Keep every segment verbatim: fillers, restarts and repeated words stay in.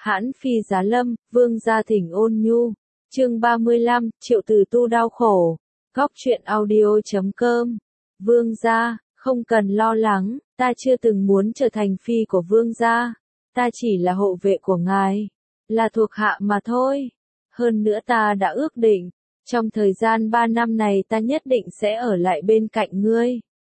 Hãn phi giá lâm, vương gia thỉnh ôn nhu. Chương ba mươi lăm, Triệu Từ Tu đau khổ. Góc truyện audio chấm com. Vương gia, không cần lo lắng, ta chưa từng muốn trở thành phi của vương gia. Ta chỉ là hộ vệ của ngài, là thuộc hạ mà thôi. Hơn nữa ta đã ước định, trong thời gian ba năm này ta nhất định sẽ ở lại bên cạnh ngươi.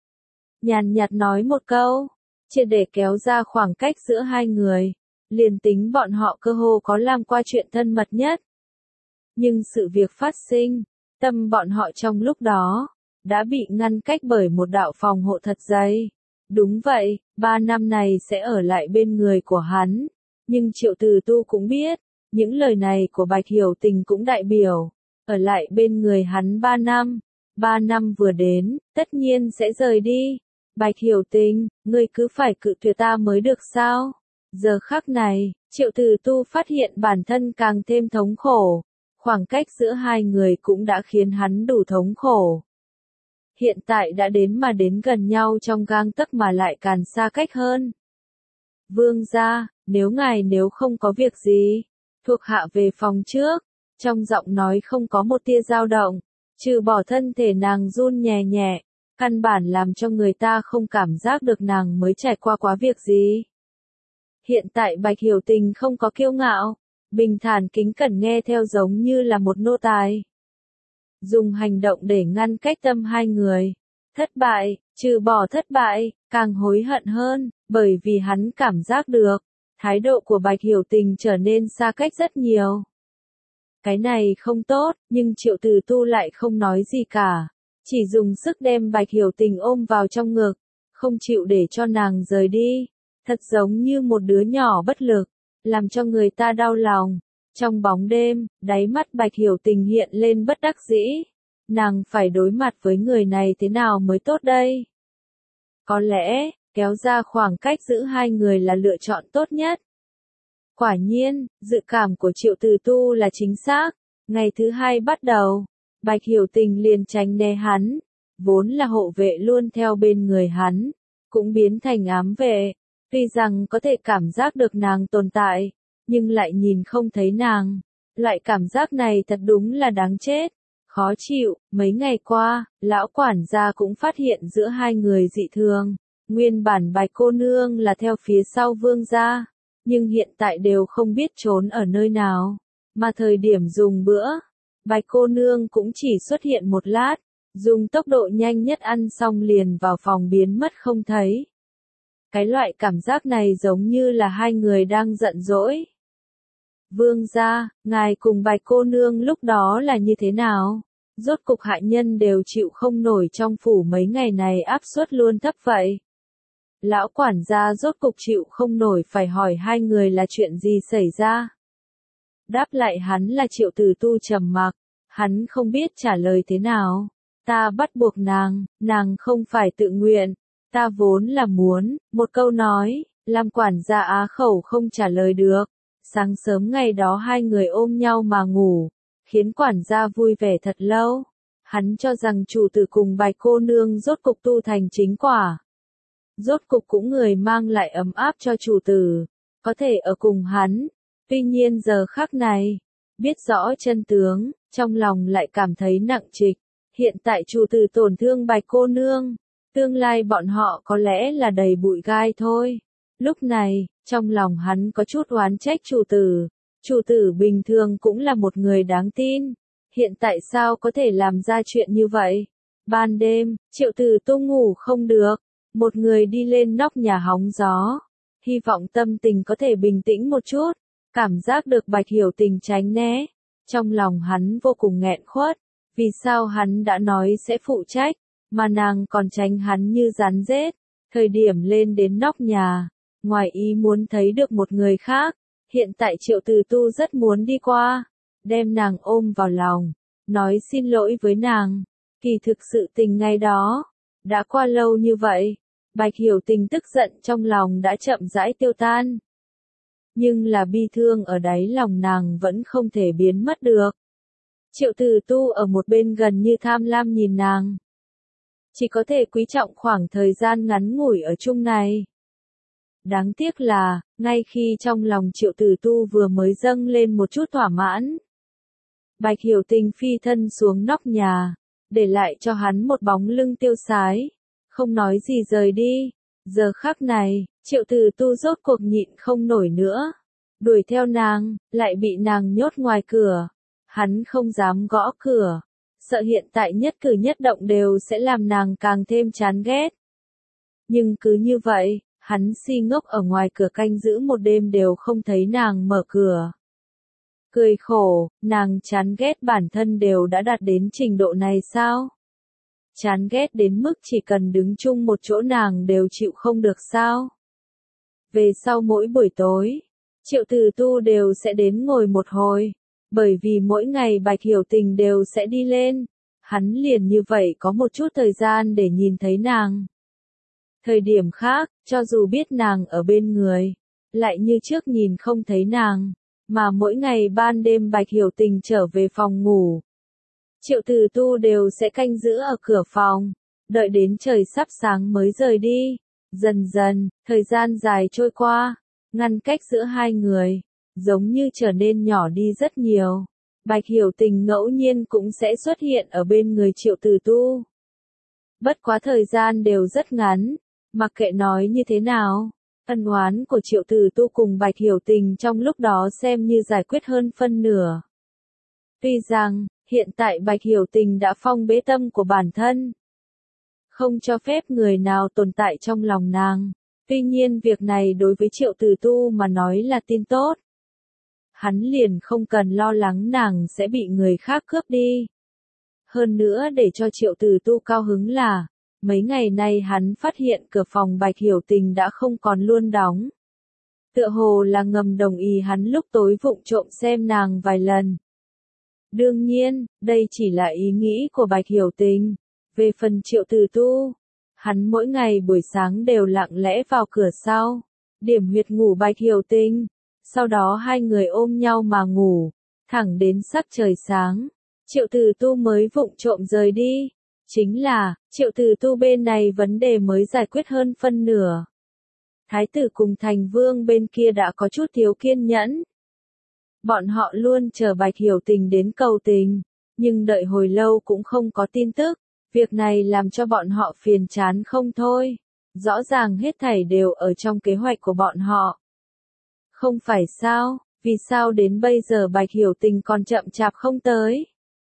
Nhàn nhạt nói một câu, chỉ để kéo ra khoảng cách giữa hai người. Liền tính bọn họ cơ hồ có làm qua chuyện thân mật nhất. Nhưng sự việc phát sinh, tâm bọn họ trong lúc đó, đã bị ngăn cách bởi một đạo phòng hộ thật dày. Đúng vậy, ba năm này sẽ ở lại bên người của hắn. Nhưng Triệu Từ Tu cũng biết, những lời này của Bạch Hiểu Tình cũng đại biểu, ở lại bên người hắn ba năm. Ba năm vừa đến, tất nhiên sẽ rời đi. Bạch Hiểu Tình, ngươi cứ phải cự tuyệt ta mới được sao? Giờ khắc này, Triệu Từ Tu phát hiện bản thân càng thêm thống khổ. Khoảng cách giữa hai người cũng đã khiến hắn đủ thống khổ. Hiện tại đã đến mà đến gần nhau trong gang tấc mà lại càng xa cách hơn. Vương gia, nếu ngài nếu không có việc gì, thuộc hạ về phòng trước. Trong giọng nói không có một tia dao động, trừ bỏ thân thể nàng run nhẹ nhẹ, căn bản làm cho người ta không cảm giác được nàng mới trải qua quá việc gì. Hiện tại Bạch Hiểu Tình không có kiêu ngạo, bình thản kính cẩn nghe theo giống như là một nô tài. Dùng hành động để ngăn cách tâm hai người. Thất bại, trừ bỏ thất bại, càng hối hận hơn, bởi vì hắn cảm giác được, thái độ của Bạch Hiểu Tình trở nên xa cách rất nhiều. Cái này không tốt, nhưng Triệu Từ Tu lại không nói gì cả, chỉ dùng sức đem Bạch Hiểu Tình ôm vào trong ngực, không chịu để cho nàng rời đi. Thật giống như một đứa nhỏ bất lực, làm cho người ta đau lòng. Trong bóng đêm, đáy mắt Bạch Hiểu Tình hiện lên bất đắc dĩ. Nàng phải đối mặt với người này thế nào mới tốt đây? Có lẽ, kéo ra khoảng cách giữa hai người là lựa chọn tốt nhất. Quả nhiên, dự cảm của Triệu Từ Tu là chính xác. Ngày thứ hai bắt đầu, Bạch Hiểu Tình liền tránh né hắn. Vốn là hộ vệ luôn theo bên người hắn, cũng biến thành ám vệ. Tuy rằng có thể cảm giác được nàng tồn tại, nhưng lại nhìn không thấy nàng. Loại cảm giác này thật đúng là đáng chết, khó chịu. Mấy ngày qua, lão quản gia cũng phát hiện giữa hai người dị thường. Nguyên bản Bạch cô nương là theo phía sau vương gia, nhưng hiện tại đều không biết trốn ở nơi nào. Mà thời điểm dùng bữa, Bạch cô nương cũng chỉ xuất hiện một lát, dùng tốc độ nhanh nhất ăn xong liền vào phòng biến mất không thấy. Cái loại cảm giác này giống như là hai người đang giận dỗi. Vương gia, ngài cùng Bạch cô nương lúc đó là như thế nào? Rốt cục hạ nhân đều chịu không nổi trong phủ mấy ngày này áp suất luôn thấp vậy. Lão quản gia rốt cục chịu không nổi phải hỏi hai người là chuyện gì xảy ra. Đáp lại hắn là Triệu Từ Tu trầm mặc, hắn không biết trả lời thế nào. Ta bắt buộc nàng, nàng không phải tự nguyện. Ta vốn là muốn, một câu nói, làm quản gia á khẩu không trả lời được. Sáng sớm ngày đó hai người ôm nhau mà ngủ, khiến quản gia vui vẻ thật lâu. Hắn cho rằng chủ tử cùng Bạch cô nương rốt cục tu thành chính quả. Rốt cục cũng người mang lại ấm áp cho chủ tử, có thể ở cùng hắn. Tuy nhiên giờ khắc này, biết rõ chân tướng, trong lòng lại cảm thấy nặng trịch. Hiện tại chủ tử tổn thương Bạch cô nương. Tương lai bọn họ có lẽ là đầy bụi gai thôi. Lúc này, trong lòng hắn có chút oán trách chủ tử. Chủ tử bình thường cũng là một người đáng tin. Hiện tại sao có thể làm ra chuyện như vậy? Ban đêm, Triệu Từ Tu ngủ không được. Một người đi lên nóc nhà hóng gió. Hy vọng tâm tình có thể bình tĩnh một chút. Cảm giác được Bạch Hiểu Tình tránh né. Trong lòng hắn vô cùng nghẹn khuất. Vì sao hắn đã nói sẽ phụ trách, mà nàng còn tránh hắn như rắn rết. Thời điểm lên đến nóc nhà, ngoài ý muốn thấy được một người khác. Hiện tại Triệu Từ Tu rất muốn đi qua, đem nàng ôm vào lòng, nói xin lỗi với nàng. Kỳ thực sự tình ngày đó, đã qua lâu như vậy, Bạch Hiểu Tình tức giận trong lòng đã chậm rãi tiêu tan. Nhưng là bi thương ở đáy lòng nàng vẫn không thể biến mất được. Triệu Từ Tu ở một bên gần như tham lam nhìn nàng. Chỉ có thể quý trọng khoảng thời gian ngắn ngủi ở chung này. Đáng tiếc là, ngay khi trong lòng Triệu Tử Tu vừa mới dâng lên một chút thỏa mãn, Bạch Hiểu Tình phi thân xuống nóc nhà, để lại cho hắn một bóng lưng tiêu sái, không nói gì rời đi. Giờ khắc này, Triệu Tử Tu rốt cuộc nhịn không nổi nữa, đuổi theo nàng, lại bị nàng nhốt ngoài cửa. Hắn không dám gõ cửa, sợ hiện tại nhất cử nhất động đều sẽ làm nàng càng thêm chán ghét. Nhưng cứ như vậy, hắn si ngốc ở ngoài cửa canh giữ một đêm đều không thấy nàng mở cửa. Cười khổ, nàng chán ghét bản thân đều đã đạt đến trình độ này sao? Chán ghét đến mức chỉ cần đứng chung một chỗ nàng đều chịu không được sao? Về sau mỗi buổi tối, Triệu Tử Tu đều sẽ đến ngồi một hồi, bởi vì mỗi ngày Bạch Hiểu Tình đều sẽ đi lên, hắn liền như vậy có một chút thời gian để nhìn thấy nàng. Thời điểm khác, cho dù biết nàng ở bên người, lại như trước nhìn không thấy nàng, mà mỗi ngày ban đêm Bạch Hiểu Tình trở về phòng ngủ, Triệu Tử Tu đều sẽ canh giữ ở cửa phòng, đợi đến trời sắp sáng mới rời đi. Dần dần, thời gian dài trôi qua, ngăn cách giữa hai người, giống như trở nên nhỏ đi rất nhiều. Bạch Hiểu Tình ngẫu nhiên cũng sẽ xuất hiện ở bên người Triệu Tử Tu. Bất quá thời gian đều rất ngắn, mặc kệ nói như thế nào, ân oán của Triệu Tử Tu cùng Bạch Hiểu Tình trong lúc đó xem như giải quyết hơn phân nửa. Tuy rằng, hiện tại Bạch Hiểu Tình đã phong bế tâm của bản thân, không cho phép người nào tồn tại trong lòng nàng. Tuy nhiên việc này đối với Triệu Tử Tu mà nói là tin tốt. Hắn liền không cần lo lắng nàng sẽ bị người khác cướp đi. Hơn nữa để cho Triệu Tử Tu cao hứng là, mấy ngày nay hắn phát hiện cửa phòng Bạch Hiểu Tình đã không còn luôn đóng. Tựa hồ là ngầm đồng ý hắn lúc tối vụng trộm xem nàng vài lần. Đương nhiên, đây chỉ là ý nghĩ của Bạch Hiểu Tình. Về phần Triệu Tử Tu, hắn mỗi ngày buổi sáng đều lặng lẽ vào cửa sau, điểm huyệt ngủ Bạch Hiểu Tình, sau đó hai người ôm nhau mà ngủ, thẳng đến sắc trời sáng, Triệu Tử Tu mới vụng trộm rời đi. Chính là, Triệu Tử Tu bên này vấn đề mới giải quyết hơn phân nửa. Thái tử cùng thành vương bên kia đã có chút thiếu kiên nhẫn. Bọn họ luôn chờ Bạch Hiểu Tình đến cầu tình, nhưng đợi hồi lâu cũng không có tin tức. Việc này làm cho bọn họ phiền chán không thôi. Rõ ràng hết thảy đều ở trong kế hoạch của bọn họ. Không phải sao, vì sao đến bây giờ Bạch Hiểu Tình còn chậm chạp không tới?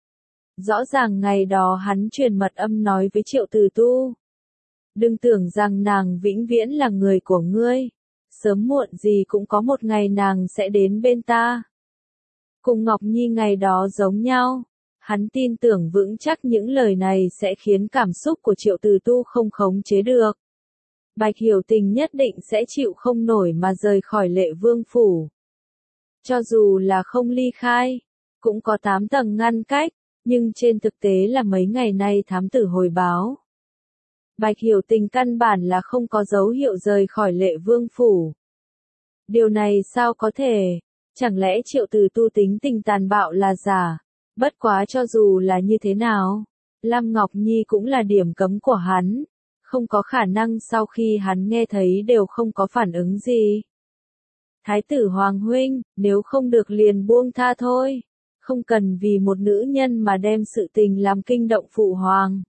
Rõ ràng ngày đó hắn truyền mật âm nói với Triệu Tử Tu. Đừng tưởng rằng nàng vĩnh viễn là người của ngươi. Sớm muộn gì cũng có một ngày nàng sẽ đến bên ta. Cùng Ngọc Nhi ngày đó giống nhau. Hắn tin tưởng vững chắc những lời này sẽ khiến cảm xúc của Triệu Tử Tu không khống chế được. Bạch Hiểu Tình nhất định sẽ chịu không nổi mà rời khỏi Lệ Vương phủ. Cho dù là không ly khai, cũng có tám tầng ngăn cách, nhưng trên thực tế là mấy ngày nay thám tử hồi báo. Bạch Hiểu Tình căn bản là không có dấu hiệu rời khỏi Lệ Vương phủ. Điều này sao có thể? Chẳng lẽ Triệu Tử Tu tính tình tàn bạo là giả? Bất quá cho dù là như thế nào, Lam Ngọc Nhi cũng là điểm cấm của hắn, không có khả năng sau khi hắn nghe thấy đều không có phản ứng gì. Thái tử Hoàng huynh, nếu không được liền buông tha thôi, không cần vì một nữ nhân mà đem sự tình làm kinh động phụ hoàng.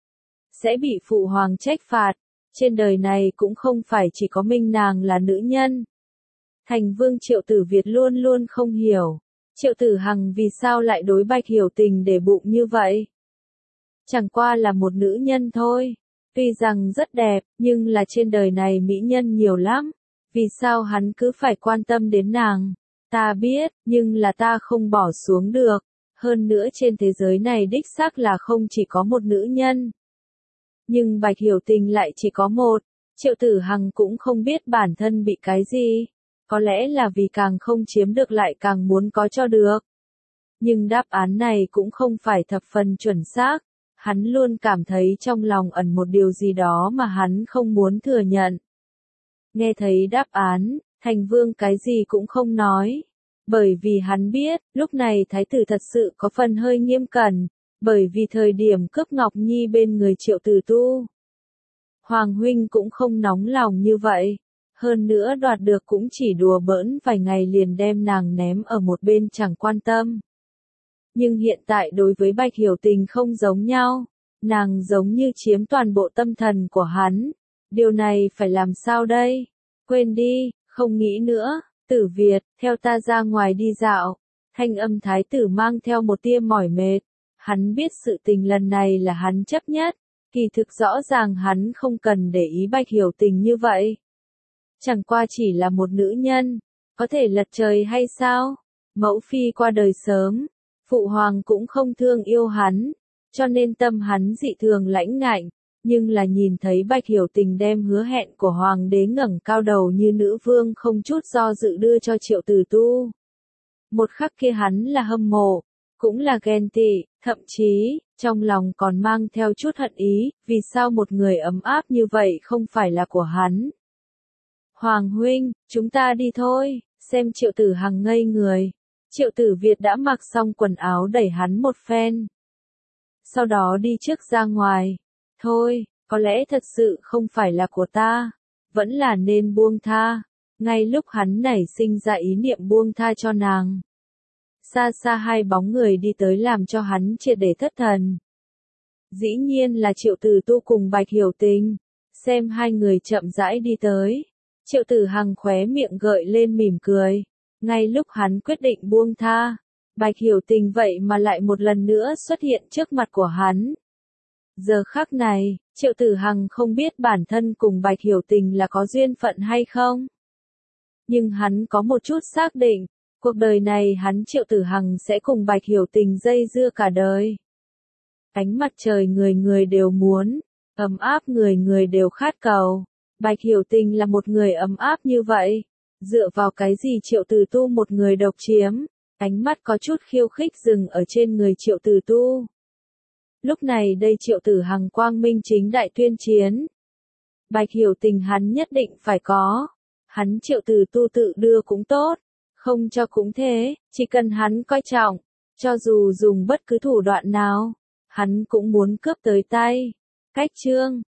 Sẽ bị phụ hoàng trách phạt, trên đời này cũng không phải chỉ có mình nàng là nữ nhân. Thành vương Triệu Tử Việt luôn luôn không hiểu. Triệu Tử Hằng vì sao lại đối Bạch Hiểu Tình để bụng như vậy? Chẳng qua là một nữ nhân thôi. Tuy rằng rất đẹp, nhưng là trên đời này mỹ nhân nhiều lắm. Vì sao hắn cứ phải quan tâm đến nàng? Ta biết, nhưng là ta không bỏ xuống được. Hơn nữa trên thế giới này đích xác là không chỉ có một nữ nhân. Nhưng Bạch Hiểu Tình lại chỉ có một. Triệu Tử Hằng cũng không biết bản thân bị cái gì. Có lẽ là vì càng không chiếm được lại càng muốn có cho được. Nhưng đáp án này cũng không phải thập phần chuẩn xác. Hắn luôn cảm thấy trong lòng ẩn một điều gì đó mà hắn không muốn thừa nhận. Nghe thấy đáp án, Thành Vương cái gì cũng không nói. Bởi vì hắn biết, lúc này Thái tử thật sự có phần hơi nghiêm cẩn. Bởi vì thời điểm cướp Ngọc Nhi bên người Triệu Tử Tu, Hoàng huynh cũng không nóng lòng như vậy. Hơn nữa đoạt được cũng chỉ đùa bỡn vài ngày liền đem nàng ném ở một bên chẳng quan tâm. Nhưng hiện tại đối với Bạch Hiểu Tình không giống nhau, nàng giống như chiếm toàn bộ tâm thần của hắn. Điều này phải làm sao đây? Quên đi, không nghĩ nữa, Tử Việt, theo ta ra ngoài đi dạo. Thanh âm thái tử mang theo một tia mỏi mệt. Hắn biết sự tình lần này là hắn chấp nhất, kỳ thực rõ ràng hắn không cần để ý Bạch Hiểu Tình như vậy. Chẳng qua chỉ là một nữ nhân, có thể lật trời hay sao? Mẫu phi qua đời sớm, phụ hoàng cũng không thương yêu hắn, cho nên tâm hắn dị thường lãnh ngạnh, nhưng là nhìn thấy Bạch Hiểu Tình đem hứa hẹn của hoàng đế ngẩng cao đầu như nữ vương không chút do dự đưa cho Triệu Tử Tu. Một khắc kia hắn là hâm mộ, cũng là ghen tị, thậm chí, trong lòng còn mang theo chút hận ý, vì sao một người ấm áp như vậy không phải là của hắn. Hoàng huynh, chúng ta đi thôi, xem Triệu Tử Hằng ngây người. Triệu Tử Việt đã mặc xong quần áo đẩy hắn một phen. Sau đó đi trước ra ngoài. Thôi, có lẽ thật sự không phải là của ta, vẫn là nên buông tha. Ngay lúc hắn nảy sinh ra ý niệm buông tha cho nàng. Xa xa hai bóng người đi tới làm cho hắn triệt để thất thần. Dĩ nhiên là Triệu Tử Tu cùng Bạch Hiểu Tình. Xem hai người chậm rãi đi tới. Triệu Tử Hằng khóe miệng gợi lên mỉm cười. Ngay lúc hắn quyết định buông tha, Bạch Hiểu Tình vậy mà lại một lần nữa xuất hiện trước mặt của hắn. Giờ khắc này, Triệu Tử Hằng không biết bản thân cùng Bạch Hiểu Tình là có duyên phận hay không. Nhưng hắn có một chút xác định, cuộc đời này hắn Triệu Tử Hằng sẽ cùng Bạch Hiểu Tình dây dưa cả đời. Ánh mặt trời người người đều muốn, ấm áp người người đều khát cầu. Bạch Hiểu Tình là một người ấm áp như vậy. Dựa vào cái gì Triệu Tử Tu một người độc chiếm? Ánh mắt có chút khiêu khích dừng ở trên người Triệu Tử Tu. Lúc này đây Triệu Tử Hằng quang minh chính đại tuyên chiến. Bạch Hiểu Tình hắn nhất định phải có. Hắn Triệu Tử Tu tự đưa cũng tốt, không cho cũng thế, chỉ cần hắn coi trọng, cho dù dùng bất cứ thủ đoạn nào, hắn cũng muốn cướp tới tay. Cách chương